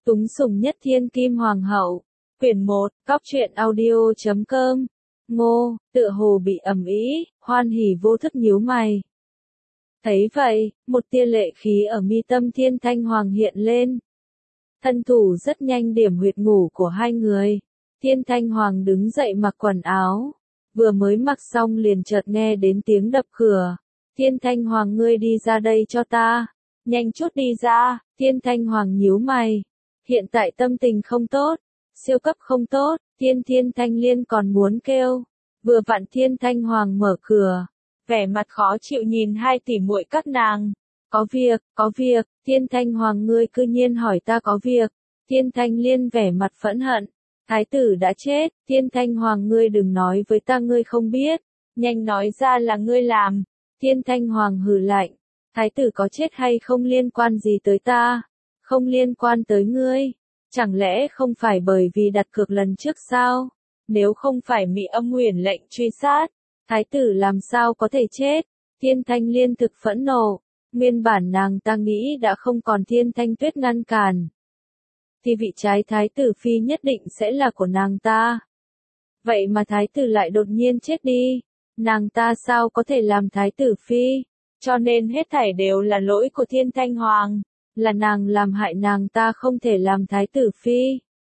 Túng sủng nhất thiên kim hoàng hậu. Quyển 1, Cóc truyện audio.com. Ngô, tựa hồ bị ầm ĩ, Hoan Hỉ vô thức nhíu mày. Thấy vậy, một tia lệ khí ở mi tâm Thiên Thanh Hoàng hiện lên. Thân thủ rất nhanh điểm huyệt ngủ của hai người. Thiên Thanh Hoàng đứng dậy mặc quần áo. Vừa mới mặc xong liền chợt nghe đến tiếng đập cửa. Thiên Thanh Hoàng, ngươi đi ra đây cho ta. Nhanh chút đi ra. Thiên Thanh Hoàng nhíu mày. Hiện tại tâm tình không tốt. Siêu cấp không tốt. Thiên Thanh Liên còn muốn kêu. Vừa vặn Thiên Thanh Hoàng mở cửa. Vẻ mặt khó chịu nhìn hai tỷ muội các nàng. Có việc. Thiên Thanh Hoàng, ngươi cư nhiên hỏi ta có việc. Thiên Thanh Liên vẻ mặt phẫn hận. Thái tử đã chết. Thiên Thanh Hoàng, ngươi đừng nói với ta ngươi không biết. Nhanh nói ra là ngươi làm. Thiên Thanh Hoàng hừ lạnh. Thái tử có chết hay không liên quan gì tới ta? Không liên quan tới ngươi. Chẳng lẽ không phải bởi vì đặt cược lần trước sao? Nếu không phải Mị Âm Uyển lệnh truy sát, thái tử làm sao có thể chết? Thiên Thanh Liên thực phẫn nộ. Nguyên bản nàng ta nghĩ đã không còn Thiên Thanh Tuyết ngăn cản, thì vị trái thái tử phi nhất định sẽ là của nàng ta. Vậy mà thái tử lại đột nhiên chết đi. Nàng ta sao có thể làm thái tử phi? Cho nên hết thảy đều là lỗi của Thiên Thanh Hoàng. Là nàng làm hại nàng ta không thể làm thái tử phi.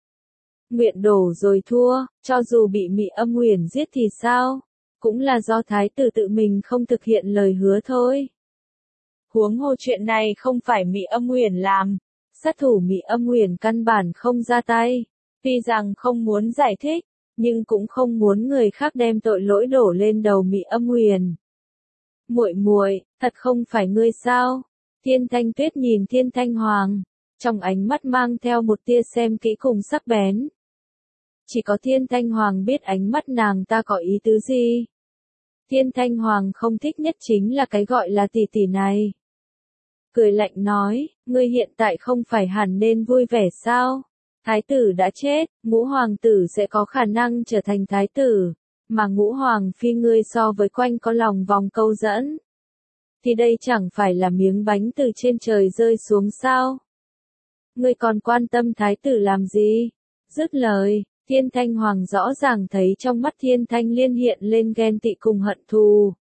Nguyện đổ rồi thua, cho dù bị Mị Âm Uyển giết thì sao? Cũng là do thái tử tự mình không thực hiện lời hứa thôi. Huống hồ chuyện này không phải Mị Âm Uyển làm. Sát thủ Mị Âm Uyển căn bản không ra tay. Tuy rằng không muốn giải thích, nhưng cũng không muốn người khác đem tội lỗi đổ lên đầu Mị Âm Uyển. Muội, thật không phải ngươi sao? Thiên Thanh Tuyết nhìn Thiên Thanh Hoàng, trong ánh mắt mang theo một tia xem kỹ cùng sắc bén. Chỉ có Thiên Thanh Hoàng biết ánh mắt nàng ta có ý tứ gì. Thiên Thanh Hoàng không thích nhất chính là cái gọi là tỷ tỷ này. Cười lạnh nói, ngươi hiện tại không phải hẳn nên vui vẻ sao? Thái tử đã chết, ngũ hoàng tử sẽ có khả năng trở thành thái tử, mà ngũ hoàng phi ngươi so với quanh có lòng vòng câu dẫn. Thì đây chẳng phải là miếng bánh từ trên trời rơi xuống sao? Ngươi còn quan tâm thái tử làm gì? Dứt lời, Thiên Thanh Hoàng rõ ràng thấy trong mắt Thiên Thanh Liên hiện lên ghen tị cùng hận thù.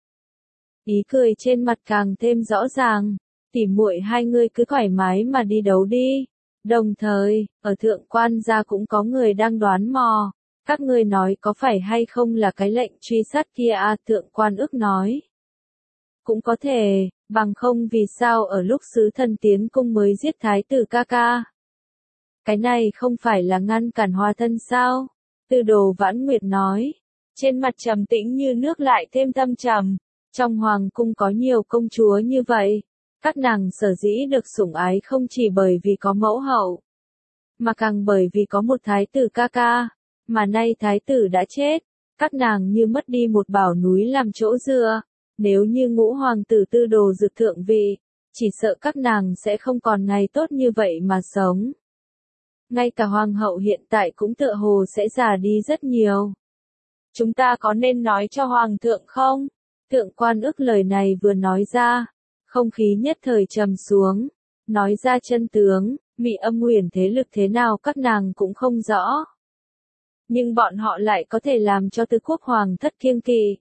Ý cười trên mặt càng thêm rõ ràng. Tỉ muội hai ngươi cứ thoải mái mà đi đấu đi. Đồng thời, ở Thượng Quan gia cũng có người đang đoán mò. Các ngươi nói có phải hay không là cái lệnh truy sát kia à? Thượng Quan ức nói. Cũng có thể, bằng không vì sao ở lúc sứ thần tiến cung mới giết thái tử ca ca. Cái này không phải là ngăn cản hòa thân sao? Tư Đồ Vãn Nguyệt nói. Trên mặt trầm tĩnh như nước lại thêm thâm trầm. Trong hoàng cung có nhiều công chúa như vậy. Các nàng sở dĩ được sủng ái không chỉ bởi vì có mẫu hậu, mà càng bởi vì có một thái tử ca ca. Mà nay thái tử đã chết. Các nàng như mất đi một bảo núi làm chỗ dựa. Nếu như ngũ hoàng tử Tư Đồ Dực thượng vị, chỉ sợ các nàng sẽ không còn ngày tốt như vậy mà sống. Ngay cả hoàng hậu hiện tại cũng tựa hồ sẽ già đi rất nhiều. Chúng ta có nên nói cho hoàng thượng không? Thượng Quan ức lời này vừa nói ra, không khí nhất thời trầm xuống. Nói ra chân tướng, Mị Âm Uyển thế lực thế nào các nàng cũng không rõ. Nhưng bọn họ lại có thể làm cho tứ quốc hoàng thất kiêng kỵ.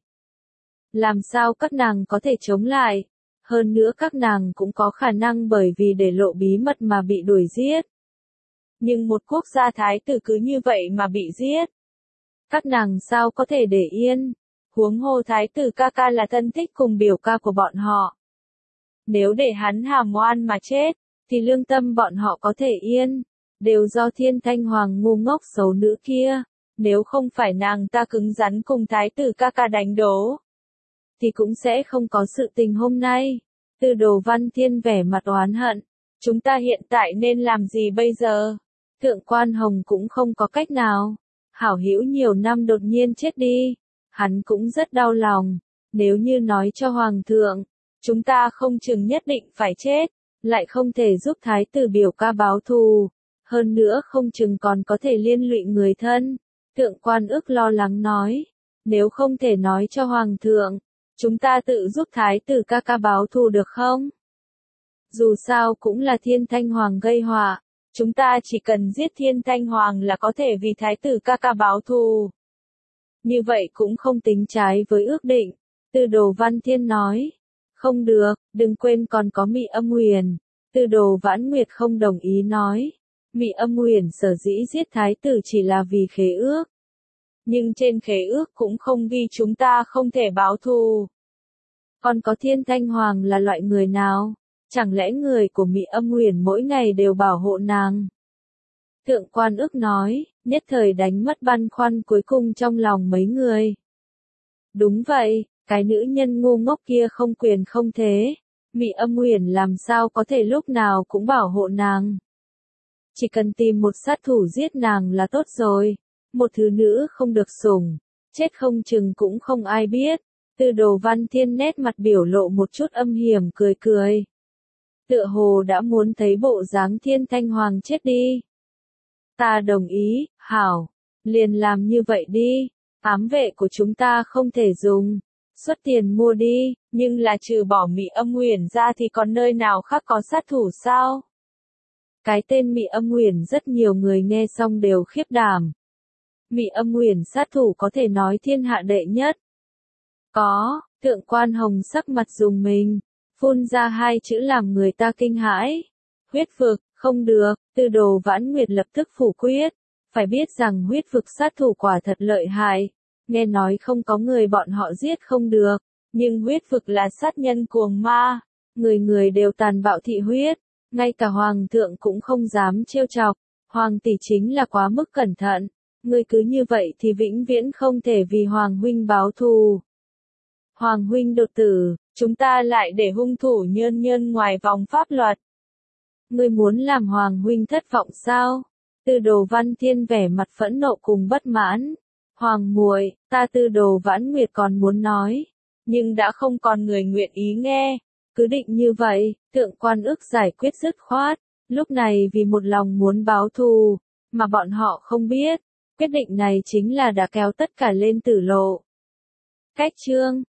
Làm sao các nàng có thể chống lại? Hơn nữa các nàng cũng có khả năng bởi vì để lộ bí mật mà bị đuổi giết. Nhưng một quốc gia thái tử cứ như vậy mà bị giết. Các nàng sao có thể để yên? Huống hồ thái tử ca ca là thân thích cùng biểu ca của bọn họ. Nếu để hắn hàm oan mà chết, thì lương tâm bọn họ có thể yên. Đều do Thiên Thanh Hoàng ngu ngốc xấu nữ kia. Nếu không phải nàng ta cứng rắn cùng thái tử ca ca đánh đố, thì cũng sẽ không có sự tình hôm nay. Tư Đồ Văn Thiên vẻ mặt oán hận. Chúng ta hiện tại nên làm gì bây giờ? Thượng Quan Hồng cũng không có cách nào. Hảo hữu nhiều năm đột nhiên chết đi. Hắn cũng rất đau lòng. Nếu như nói cho Hoàng thượng, chúng ta không chừng nhất định phải chết. Lại không thể giúp thái tử biểu ca báo thù. Hơn nữa không chừng còn có thể liên lụy người thân. Thượng Quan ức lo lắng nói. Nếu không thể nói cho Hoàng thượng, chúng ta tự giúp thái tử ca ca báo thù được không? Dù sao cũng là Thiên Thanh Hoàng gây họa, Chúng ta chỉ cần giết Thiên Thanh Hoàng là có thể vì thái tử ca ca báo thù. Như vậy cũng không tính trái với ước định. Tư Đồ Văn Thiên nói. Không được, đừng quên còn có Mị Âm Huyền. Tư Đồ Vãn Nguyệt không đồng ý nói. Mị Âm Huyền sở dĩ giết thái tử chỉ là vì khế ước. Nhưng trên khế ước cũng không ghi chúng ta không thể báo thù. Còn có Thiên Thanh Hoàng là loại người nào? Chẳng lẽ người của Mị Âm Huyền mỗi ngày đều bảo hộ nàng? Thượng quan ước nói, nhất thời đánh mất băn khoăn cuối cùng trong lòng mấy người. Đúng vậy, cái nữ nhân ngu ngốc kia không quyền không thế. Mị Âm Huyền làm sao có thể lúc nào cũng bảo hộ nàng. Chỉ cần tìm một sát thủ giết nàng là tốt rồi. Một thứ nữ không được sủng, chết không chừng cũng không ai biết. Tư Đồ Văn Thiên nét mặt biểu lộ một chút âm hiểm cười cười. Tựa hồ đã muốn thấy bộ dáng Thiên Thanh Hoàng chết đi. Ta đồng ý, hảo, liền làm như vậy đi. Ám vệ của chúng ta không thể dùng, xuất tiền mua đi, nhưng là trừ bỏ Mị Âm Huyền ra thì còn nơi nào khác có sát thủ sao? Cái tên Mị Âm Huyền rất nhiều người nghe xong đều khiếp đảm. Mị Âm Huyền sát thủ có thể nói thiên hạ đệ nhất. Có, Thượng quan Hồng sắc mặt rùng mình, phun ra hai chữ làm người ta kinh hãi. Huyết vực, không được, Tư Đồ Vãn Nguyệt lập tức phủ quyết. Phải biết rằng huyết vực sát thủ quả thật lợi hại. Nghe nói không có người bọn họ giết không được. Nhưng huyết vực là sát nhân cuồng ma. Người người đều tàn bạo thị huyết. Ngay cả hoàng thượng cũng không dám trêu chọc. Hoàng tỷ chính là quá mức cẩn thận. Ngươi cứ như vậy thì vĩnh viễn không thể vì Hoàng huynh báo thù. Hoàng huynh đột tử, chúng ta lại để hung thủ nhơn nhơn ngoài vòng pháp luật. Ngươi muốn làm Hoàng huynh thất vọng sao? Tư Đồ Văn Thiên vẻ mặt phẫn nộ cùng bất mãn. Hoàng muội, ta Tư Đồ Vãn Nguyệt còn muốn nói, nhưng đã không còn người nguyện ý nghe. Cứ định như vậy, Thượng quan ước giải quyết dứt khoát. Lúc này vì một lòng muốn báo thù, mà bọn họ không biết. Quyết định này chính là đã kéo tất cả lên tử lộ. Cách chương